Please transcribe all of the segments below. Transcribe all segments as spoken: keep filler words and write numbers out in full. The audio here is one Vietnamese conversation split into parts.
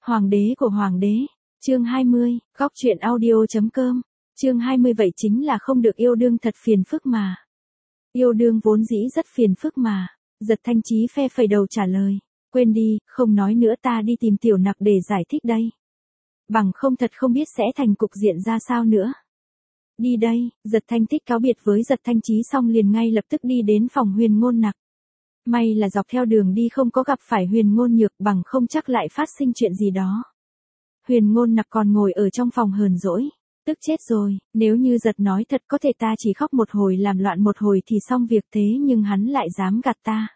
Hoàng đế của hoàng đế. Chương hai mươi, góc truyện audio.com. Chương hai mươi vậy chính là không được yêu đương thật phiền phức mà. Yêu đương vốn dĩ rất phiền phức mà. Giật Thanh Chí phe phẩy đầu trả lời. Quên đi, không nói nữa, ta đi tìm Tiểu Nặc để giải thích đây. Bằng không thật không biết sẽ thành cục diện ra sao nữa. Đi đây, Giật Thanh Tích cáo biệt với Giật Thanh Chí xong liền ngay lập tức đi đến phòng Huyền Ngôn Nặc. May là dọc theo đường đi không có gặp phải Huyền Ngôn Nhược, bằng không chắc lại phát sinh chuyện gì đó. Huyền Ngôn Nặc còn ngồi ở trong phòng hờn dỗi, tức chết rồi, nếu như Giật nói thật có thể ta chỉ khóc một hồi làm loạn một hồi thì xong việc, thế nhưng hắn lại dám gạt ta.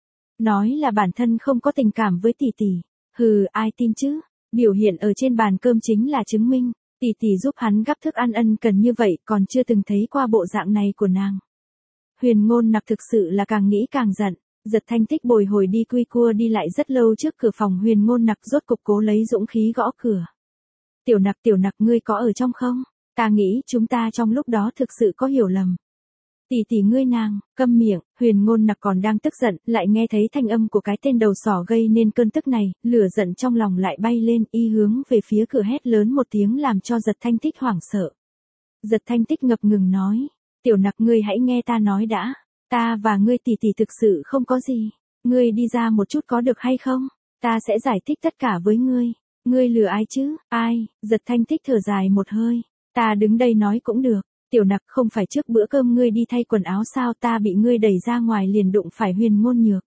Nói là bản thân không có tình cảm với tỷ tỷ, hừ, ai tin chứ, biểu hiện ở trên bàn cơm chính là chứng minh, tỷ tỷ giúp hắn gắp thức ăn ân cần như vậy còn chưa từng thấy qua bộ dạng này của nàng. Huyền Ngôn Nặc thực sự là càng nghĩ càng giận. Giật Thanh Tích bồi hồi đi quy cua đi lại rất lâu trước cửa phòng Huyền Ngôn Nặc, rốt cục cố lấy dũng khí gõ cửa. Tiểu Nặc, Tiểu Nặc, ngươi có ở trong không? Ta nghĩ chúng ta trong lúc đó thực sự có hiểu lầm. Tỷ tỷ ngươi nàng, câm miệng. Huyền Ngôn Nặc còn đang tức giận, lại nghe thấy thanh âm của cái tên đầu sỏ gây nên cơn tức này, lửa giận trong lòng lại bay lên, y hướng về phía cửa hét lớn một tiếng làm cho Giật Thanh Tích hoảng sợ. Giật Thanh Tích ngập ngừng nói, Tiểu Nặc, ngươi hãy nghe ta nói đã. Ta và ngươi tỷ tỷ thực sự không có gì. Ngươi đi ra một chút có được hay không? Ta sẽ giải thích tất cả với ngươi. Ngươi lừa ai chứ? Ai? Giật Thanh Tích thở dài một hơi. Ta đứng đây nói cũng được. Tiểu Nặc, không phải trước bữa cơm ngươi đi thay quần áo sao, ta bị ngươi đẩy ra ngoài liền đụng phải Huyền Ngôn Nhược.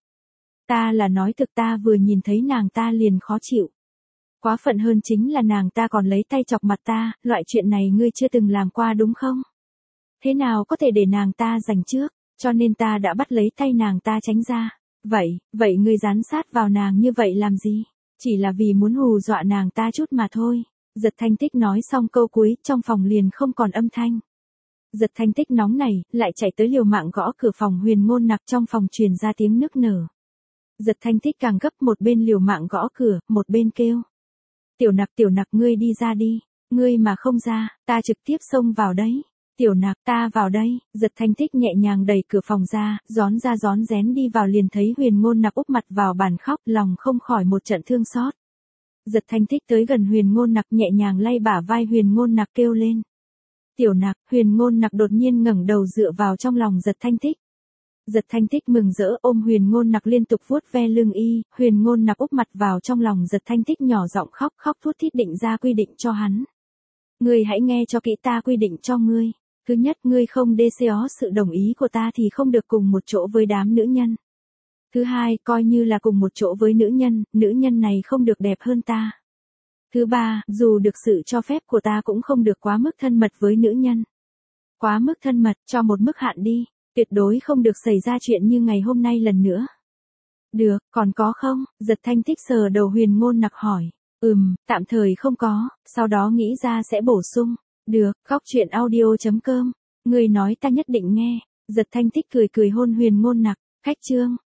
Ta là nói thực, ta vừa nhìn thấy nàng ta liền khó chịu. Quá phận hơn chính là nàng ta còn lấy tay chọc mặt ta, loại chuyện này ngươi chưa từng làm qua đúng không? Thế nào có thể để nàng ta giành trước? Cho nên ta đã bắt lấy tay nàng ta tránh ra. Vậy, vậy ngươi dán sát vào nàng như vậy làm gì? Chỉ là vì muốn hù dọa nàng ta chút mà thôi. Giật Thanh Tích nói xong câu cuối, trong phòng liền không còn âm thanh. Giật Thanh Tích nóng này, lại chạy tới liều mạng gõ cửa phòng Huyền Ngôn Nặc, trong phòng truyền ra tiếng nức nở. Giật Thanh Tích càng gấp, một bên liều mạng gõ cửa, một bên kêu. Tiểu Nặc, Tiểu Nặc, ngươi đi ra đi. Ngươi mà không ra, ta trực tiếp xông vào đấy. Tiểu Nặc, ta vào đây. Giật Thanh Tích nhẹ nhàng đẩy cửa phòng ra, gión ra gión rén đi vào liền thấy Huyền Ngôn Nặc úp mặt vào bàn khóc, lòng không khỏi một trận thương xót. Giật Thanh Tích tới gần Huyền Ngôn Nặc, nhẹ nhàng lay bả vai Huyền Ngôn Nặc kêu lên. Tiểu Nặc. Huyền Ngôn Nặc đột nhiên ngẩng đầu dựa vào trong lòng Giật Thanh Tích. Giật Thanh Tích mừng rỡ ôm Huyền Ngôn Nặc liên tục vuốt ve lưng y, Huyền Ngôn Nặc úp mặt vào trong lòng Giật Thanh Tích nhỏ giọng khóc khóc thút thít định ra quy định cho hắn. Ngươi hãy nghe cho kỹ, ta quy định cho ngươi. Thứ nhất, ngươi không đê xéo sự đồng ý của ta thì không được cùng một chỗ với đám nữ nhân. Thứ hai, coi như là cùng một chỗ với nữ nhân, nữ nhân này không được đẹp hơn ta. Thứ ba, dù được sự cho phép của ta cũng không được quá mức thân mật với nữ nhân. Quá mức thân mật, cho một mức hạn đi, tuyệt đối không được xảy ra chuyện như ngày hôm nay lần nữa. Được, còn có không? Giật Thanh Tích sờ đầu Huyền Ngôn Nặc hỏi. Ừm, tạm thời không có, sau đó nghĩ ra sẽ bổ sung. Được, góc truyện audio.com. Người nói ta nhất định nghe. Giật Thanh Tích cười cười hôn Huyền Ngôn Nặc. Khách chương.